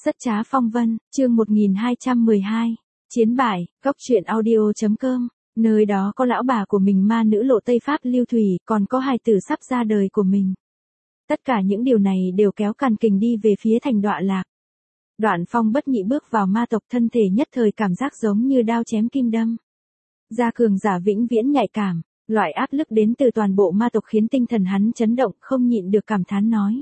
Rất trá phong vân, chương 1212. Chiến bại, góc truyện audio.com. Nơi đó có lão bà của mình ma nữ lộ Tây Pháp Lưu Thủy, còn có hài tử sắp ra đời của mình. Tất cả những điều này đều kéo Càn Kình đi về phía thành Đọa Lạc. Đoạn Phong bất nhị bước vào ma tộc, thân thể nhất thời cảm giác giống như đao chém kim đâm. Gia cường giả vĩnh viễn nhạy cảm, loại áp lực đến từ toàn bộ ma tộc khiến tinh thần hắn chấn động, không nhịn được cảm thán nói.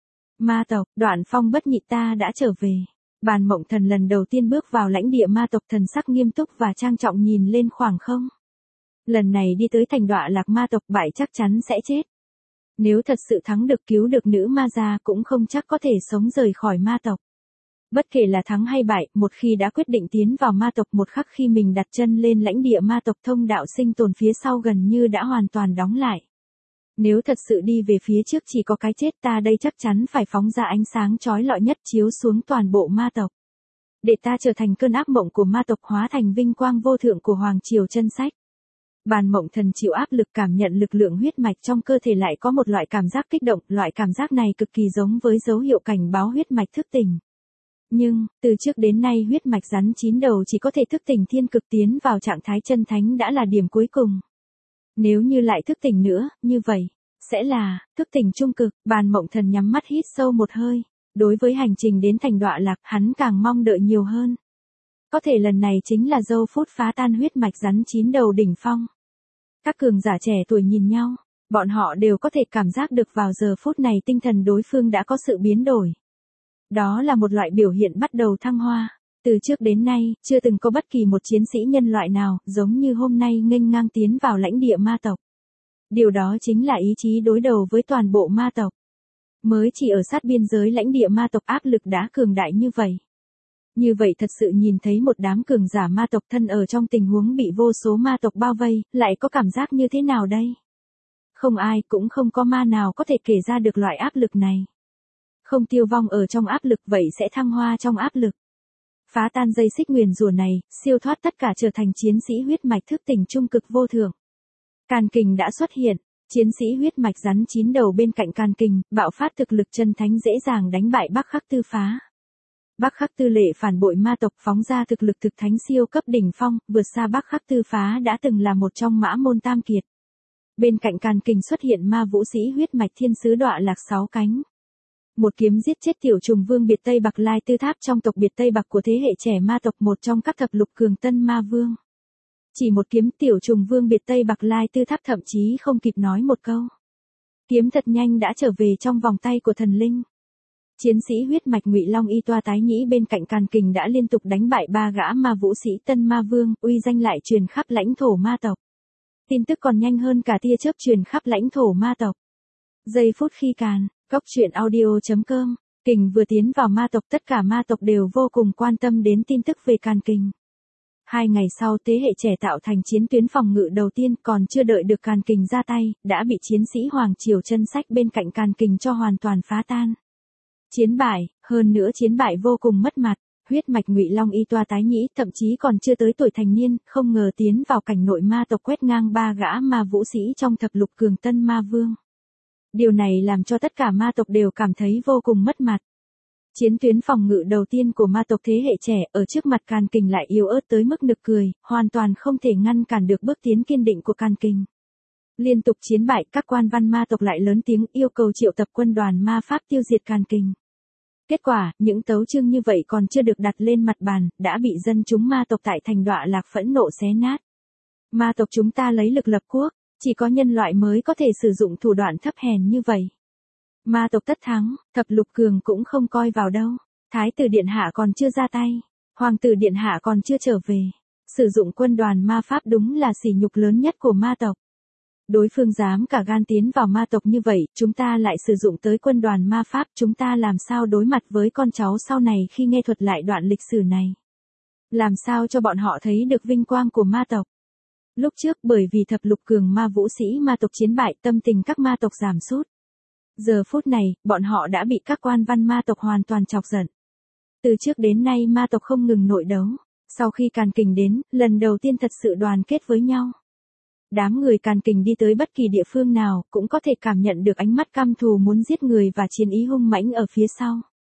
Ma tộc, Đoạn Phong bất nhị, ta đã trở về. Bàn Mộng Thần lần đầu tiên bước vào lãnh địa ma tộc, thần sắc nghiêm túc và trang trọng nhìn lên khoảng không. Lần này đi tới thành Đọa Lạc ma tộc bại chắc chắn sẽ chết. Nếu thật sự thắng được, cứu được nữ ma gia, cũng không chắc có thể sống rời khỏi ma tộc. Bất kể là thắng hay bại, một khi đã quyết định tiến vào ma tộc, một khắc khi mình đặt chân lên lãnh địa ma tộc, thông đạo sinh tồn phía sau gần như đã hoàn toàn đóng lại. Nếu thật sự đi về phía trước chỉ có cái chết, ta đây chắc chắn phải phóng ra ánh sáng chói lọi nhất chiếu xuống toàn bộ ma tộc. Để ta trở thành cơn ác mộng của ma tộc, hóa thành vinh quang vô thượng của Hoàng Triều Chân Sách. Bàn Mộng Thần chịu áp lực, cảm nhận lực lượng huyết mạch trong cơ thể, lại có một loại cảm giác kích động, loại cảm giác này cực kỳ giống với dấu hiệu cảnh báo huyết mạch thức tỉnh. Nhưng, từ trước đến nay huyết mạch rắn 9 đầu chỉ có thể thức tỉnh thiên cực, tiến vào trạng thái chân thánh đã là điểm cuối cùng. Nếu như lại thức tỉnh nữa, như vậy, sẽ là thức tỉnh trung cực. Bàn Mộng Thần nhắm mắt hít sâu một hơi. Đối với hành trình đến thành Đọa Lạc, hắn càng mong đợi nhiều hơn. Có thể lần này chính là giây phút phá tan huyết mạch rắn 9 đầu đỉnh phong. Các cường giả trẻ tuổi nhìn nhau, bọn họ đều có thể cảm giác được vào giờ phút này tinh thần đối phương đã có sự biến đổi. Đó là một loại biểu hiện bắt đầu thăng hoa. Từ trước đến nay, chưa từng có bất kỳ một chiến sĩ nhân loại nào, giống như hôm nay nghênh ngang tiến vào lãnh địa ma tộc. Điều đó chính là ý chí đối đầu với toàn bộ ma tộc. Mới chỉ ở sát biên giới lãnh địa ma tộc, áp lực đã cường đại như vậy. Như vậy thật sự nhìn thấy một đám cường giả ma tộc thân ở trong tình huống bị vô số ma tộc bao vây, lại có cảm giác như thế nào đây? Không ai, cũng không có ma nào có thể kể ra được loại áp lực này. Không tiêu vong ở trong áp lực, vậy sẽ thăng hoa trong áp lực. Phá tan dây xích nguyền rủa này, siêu thoát tất cả, trở thành chiến sĩ huyết mạch thức tỉnh trung cực vô thượng. Càn Kình đã xuất hiện, chiến sĩ huyết mạch rắn 9 đầu bên cạnh Càn Kình, bạo phát thực lực chân thánh, dễ dàng đánh bại Bắc Khắc Tư Phá. Bắc Khắc Tư Lệ phản bội ma tộc, phóng ra thực lực thực thánh siêu cấp đỉnh phong, vượt xa Bắc Khắc Tư Phá đã từng là một trong mã môn tam kiệt. Bên cạnh Càn Kình xuất hiện ma vũ sĩ huyết mạch thiên sứ Đọa Lạc 6 cánh. Một kiếm giết chết tiểu trùng vương Biệt Tây Bạc Lai Tư Tháp trong tộc Biệt Tây Bạc của thế hệ trẻ ma tộc, một trong các thập lục cường tân ma vương. Chỉ một kiếm, tiểu trùng vương Biệt Tây Bạc Lai Tư Tháp thậm chí không kịp nói một câu. Kiếm thật nhanh đã trở về trong vòng tay của thần linh. Chiến sĩ huyết mạch Ngụy Long Y Toa Tái Nhĩ bên cạnh Càn Kình đã liên tục đánh bại 3 gã ma vũ sĩ tân ma vương, uy danh lại truyền khắp lãnh thổ ma tộc. Tin tức còn nhanh hơn cả tia chớp truyền khắp lãnh thổ ma tộc. Giây phút khi góc truyện audio.com, Kình vừa tiến vào ma tộc, tất cả ma tộc đều vô cùng quan tâm đến tin tức về Càn Kình. 2 ngày sau, thế hệ trẻ tạo thành chiến tuyến phòng ngự đầu tiên, còn chưa đợi được Càn Kình ra tay, đã bị chiến sĩ Hoàng Triều Chân Sách bên cạnh Càn Kình cho hoàn toàn phá tan. Chiến bại, hơn nữa chiến bại vô cùng mất mặt. Huyết mạch Ngụy Long Y Toa Tái Nhĩ thậm chí còn chưa tới tuổi thành niên, không ngờ tiến vào cảnh nội ma tộc, quét ngang 3 gã ma vũ sĩ trong thập lục cường tân ma vương. Điều này làm cho tất cả ma tộc đều cảm thấy vô cùng mất mặt. Chiến tuyến phòng ngự đầu tiên của ma tộc thế hệ trẻ, ở trước mặt Càn Kình lại yếu ớt tới mức nực cười, hoàn toàn không thể ngăn cản được bước tiến kiên định của Càn Kình. Liên tục chiến bại, các quan văn ma tộc lại lớn tiếng yêu cầu triệu tập quân đoàn ma pháp tiêu diệt Càn Kình. Kết quả, những tấu chương như vậy còn chưa được đặt lên mặt bàn, đã bị dân chúng ma tộc tại thành Đọa Lạc phẫn nộ xé nát. Ma tộc chúng ta lấy lực lập quốc, chỉ có nhân loại mới có thể sử dụng thủ đoạn thấp hèn như vậy. Ma tộc tất thắng, thập lục cường cũng không coi vào đâu. Thái tử điện hạ còn chưa ra tay, hoàng tử điện hạ còn chưa trở về. Sử dụng quân đoàn ma pháp đúng là sỉ nhục lớn nhất của ma tộc. Đối phương dám cả gan tiến vào ma tộc như vậy, chúng ta lại sử dụng tới quân đoàn ma pháp, chúng ta làm sao đối mặt với con cháu sau này khi nghe thuật lại đoạn lịch sử này? Làm sao cho bọn họ thấy được vinh quang của ma tộc? Lúc trước bởi vì thập lục cường ma vũ sĩ ma tộc chiến bại, tâm tình các ma tộc giảm sút. Giờ phút này, bọn họ đã bị các quan văn ma tộc hoàn toàn chọc giận. Từ trước đến nay ma tộc không ngừng nội đấu. Sau khi Càn Kình đến, lần đầu tiên thật sự đoàn kết với nhau. Đám người Càn Kình đi tới bất kỳ địa phương nào, cũng có thể cảm nhận được ánh mắt căm thù muốn giết người và chiến ý hung mãnh ở phía sau.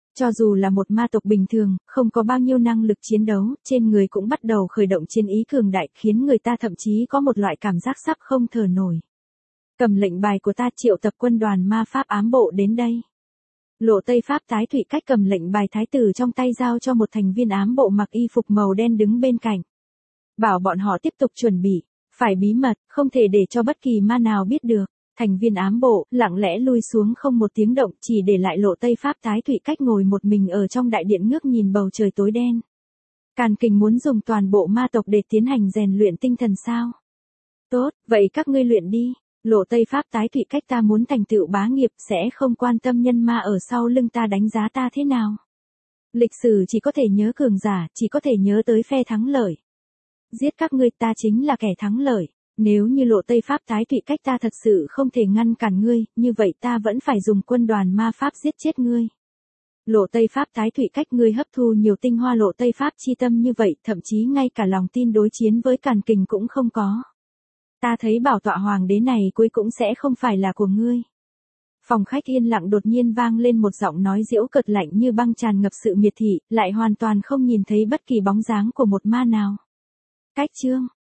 Cho dù là một ma tộc bình thường, không có bao nhiêu năng lực chiến đấu, trên người cũng bắt đầu khởi động chiến ý cường đại, khiến người ta thậm chí có một loại cảm giác sắp không thở nổi. Cầm lệnh bài của ta, triệu tập quân đoàn ma pháp ám bộ đến đây. Lộ Tây Pháp tái thủy cách cầm lệnh bài thái tử trong tay giao cho một thành viên ám bộ mặc y phục màu đen đứng bên cạnh. Bảo bọn họ tiếp tục chuẩn bị, phải bí mật, không thể để cho bất kỳ ma nào biết được. Thành viên ám bộ lặng lẽ lui xuống không một tiếng động, chỉ để lại Lộ Tây Pháp tái thủy cách ngồi một mình ở trong đại điện ngước nhìn bầu trời tối đen. Càn Kình muốn dùng toàn bộ ma tộc để tiến hành rèn luyện tinh thần sao? Tốt, vậy các ngươi luyện đi. Lộ Tây Pháp tái thủy cách, ta muốn thành tựu bá nghiệp, sẽ không quan tâm nhân ma ở sau lưng ta đánh giá ta thế nào. Lịch sử chỉ có thể nhớ cường giả, chỉ có thể nhớ tới phe thắng lợi. Giết các ngươi, ta chính là kẻ thắng lợi. Nếu như Lộ Tây Pháp tái thủy cách ta thật sự không thể ngăn cản ngươi, như vậy ta vẫn phải dùng quân đoàn ma pháp giết chết ngươi. Lộ Tây Pháp tái thủy cách, ngươi hấp thu nhiều tinh hoa Lộ Tây Pháp chi tâm như vậy, thậm chí ngay cả lòng tin đối chiến với Càn Kình cũng không có. Ta thấy bảo tọa hoàng đế này cuối cũng sẽ không phải là của ngươi. Phòng khách yên lặng, đột nhiên vang lên một giọng nói giễu cợt lạnh như băng, tràn ngập sự miệt thị, lại hoàn toàn không nhìn thấy bất kỳ bóng dáng của một ma nào. Cách chương